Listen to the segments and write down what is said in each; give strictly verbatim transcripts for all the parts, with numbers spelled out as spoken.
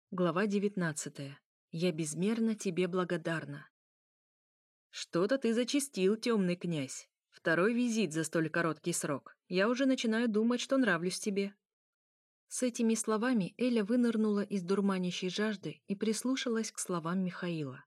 Глава девятнадцатая. Я безмерно тебе благодарна. Что-то ты зачастил, темный князь. Второй визит за столь короткий срок. Я уже начинаю думать, что нравлюсь тебе. С этими словами Эля вынырнула из дурманящей жажды и прислушалась к словам Михаила.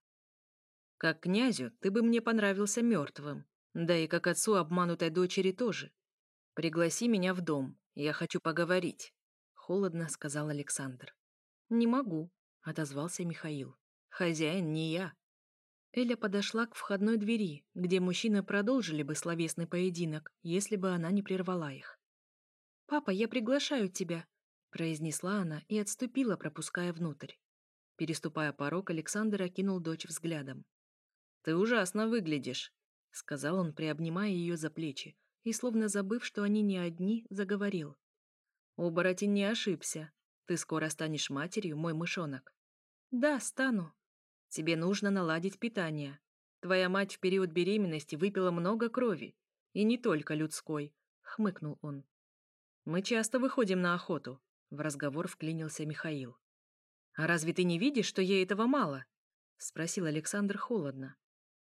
Как князю ты бы мне понравился мертвым. Да и как отцу обманутой дочери тоже. Пригласи меня в дом. Я хочу поговорить. Холодно сказал Александр. «Не могу», — отозвался Михаил. «Хозяин не я». Эля подошла к входной двери, где мужчины продолжили бы словесный поединок, если бы она не прервала их. «Папа, я приглашаю тебя», — произнесла она и отступила, пропуская внутрь. Переступая порог, Александр окинул дочь взглядом. «Ты ужасно выглядишь», — сказал он, приобнимая ее за плечи, и, словно забыв, что они не одни, заговорил. «Оборотень не ошибся. Ты скоро станешь матерью, мой мышонок». «Да, стану». «Тебе нужно наладить питание. Твоя мать в период беременности выпила много крови. И не только людской», — хмыкнул он. «Мы часто выходим на охоту», — в разговор вклинился Михаил. «А разве ты не видишь, что ей этого мало?» — спросил Александр холодно.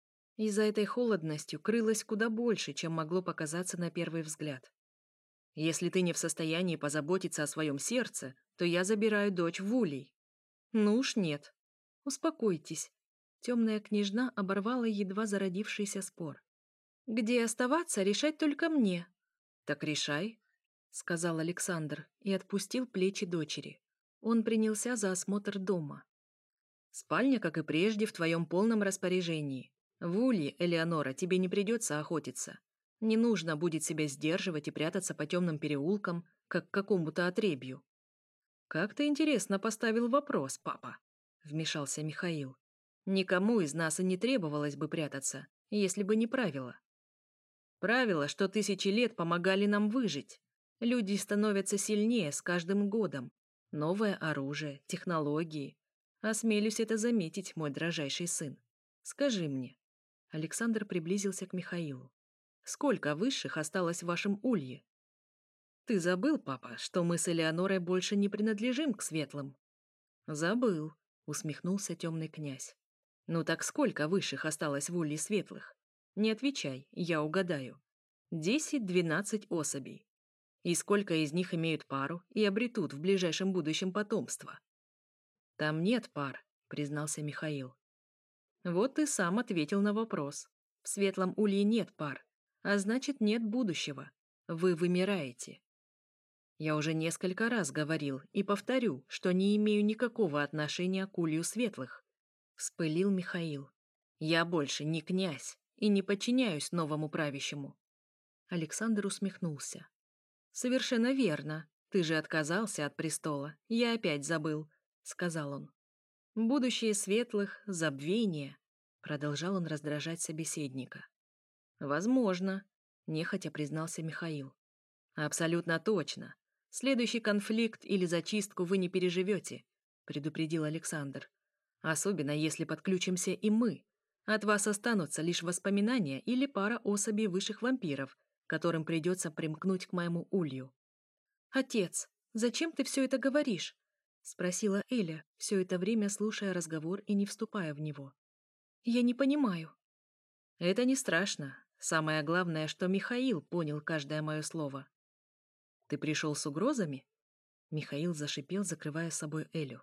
И за этой холодностью крылось куда больше, чем могло показаться на первый взгляд. «Если ты не в состоянии позаботиться о своем сердце, то я забираю дочь в улей». «Ну уж нет. Успокойтесь». Темная княжна оборвала едва зародившийся спор. «Где оставаться, решать только мне». «Так решай», — сказал Александр и отпустил плечи дочери. Он принялся за осмотр дома. «Спальня, как и прежде, в твоем полном распоряжении. В улье, Элеонора, тебе не придется охотиться. Не нужно будет себя сдерживать и прятаться по темным переулкам, как к какому-то отребью». «Как ты интересно поставил вопрос, папа», — вмешался Михаил. «Никому из нас и не требовалось бы прятаться, если бы не правило. Правила, что тысячи лет помогали нам выжить. Люди становятся сильнее с каждым годом. Новое оружие, технологии. Осмелюсь это заметить, мой дрожайший сын. Скажи мне». Александр приблизился к Михаилу. «Сколько высших осталось в вашем улье?» «Ты забыл, папа, что мы с Элеонорой больше не принадлежим к светлым?» «Забыл», — усмехнулся темный князь. «Ну так сколько высших осталось в улье светлых? Не отвечай, я угадаю. Десять-двенадцать особей. И сколько из них имеют пару и обретут в ближайшем будущем потомство?» «Там нет пар», — признался Михаил. «Вот ты сам ответил на вопрос. В светлом улье нет пар, а значит, нет будущего. Вы вымираете». «Я уже несколько раз говорил и повторю, что не имею никакого отношения к улью светлых», — вспылил Михаил. «Я больше не князь и не подчиняюсь новому правящему». Александр усмехнулся. «Совершенно верно. Ты же отказался от престола. Я опять забыл», — сказал он. «Будущее светлых — забвение», — продолжал он раздражать собеседника. «Возможно», — нехотя признался Михаил. «Абсолютно точно. Следующий конфликт или зачистку вы не переживете», — предупредил Александр. «Особенно если подключимся и мы. От вас останутся лишь воспоминания или пара особей высших вампиров, которым придется примкнуть к моему улью». «Отец, зачем ты все это говоришь?» — спросила Эля, все это время слушая разговор и не вступая в него. «Я не понимаю». «Это не страшно. Самое главное, что Михаил понял каждое мое слово». «Ты пришел с угрозами?» Михаил зашипел, закрывая собой Элю.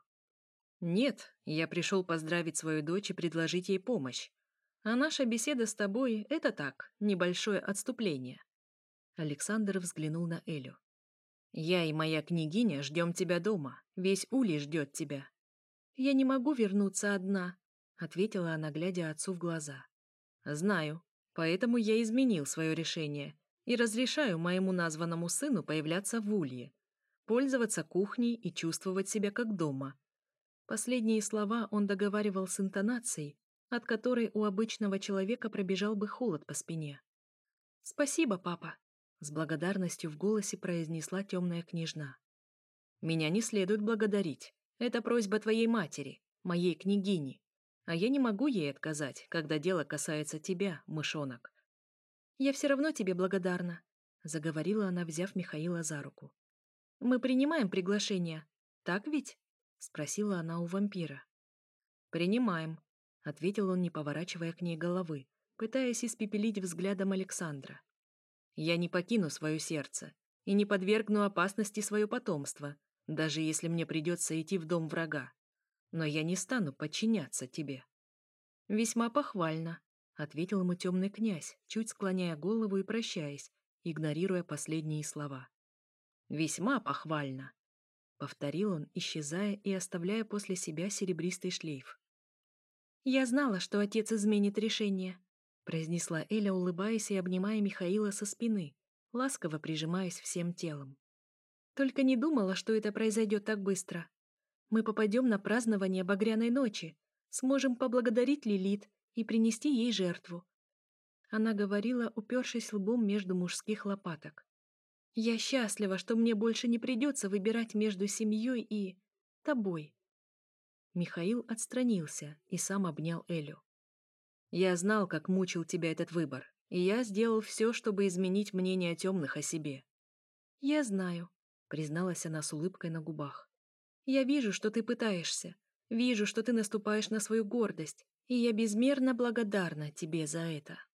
«Нет, я пришел поздравить свою дочь и предложить ей помощь. А наша беседа с тобой — это так, небольшое отступление». Александр взглянул на Элю. «Я и моя княгиня ждем тебя дома. Весь улей ждет тебя». «Я не могу вернуться одна», — ответила она, глядя отцу в глаза. «Знаю, поэтому я изменил свое решение и разрешаю моему названному сыну появляться в улье, пользоваться кухней и чувствовать себя как дома». Последние слова он договаривал с интонацией, от которой у обычного человека пробежал бы холод по спине. «Спасибо, папа», — с благодарностью в голосе произнесла темная княжна. «Меня не следует благодарить. Это просьба твоей матери, моей княгини. А я не могу ей отказать, когда дело касается тебя, мышонок». «Я все равно тебе благодарна», — заговорила она, взяв Михаила за руку. «Мы принимаем приглашение. Так ведь?» — спросила она у вампира. «Принимаем», — ответил он, не поворачивая к ней головы, пытаясь испепелить взглядом Александра. «Я не покину свое сердце и не подвергну опасности свое потомство, даже если мне придется идти в дом врага. Но я не стану подчиняться тебе». «Весьма похвально», — ответил ему темный князь, чуть склоняя голову и прощаясь, игнорируя последние слова. «Весьма похвально», — повторил он, исчезая и оставляя после себя серебристый шлейф. «Я знала, что отец изменит решение», — произнесла Эля, улыбаясь и обнимая Михаила со спины, ласково прижимаясь всем телом. «Только не думала, что это произойдет так быстро. Мы попадем на празднование Багряной ночи, сможем поблагодарить Лилит и принести ей жертву». Она говорила, упершись лбом между мужских лопаток. «Я счастлива, что мне больше не придется выбирать между семьей и... тобой». Михаил отстранился и сам обнял Элю. «Я знал, как мучил тебя этот выбор, и я сделал все, чтобы изменить мнение темных о себе». «Я знаю», — призналась она с улыбкой на губах. «Я вижу, что ты пытаешься, вижу, что ты наступаешь на свою гордость, и я безмерно благодарна тебе за это».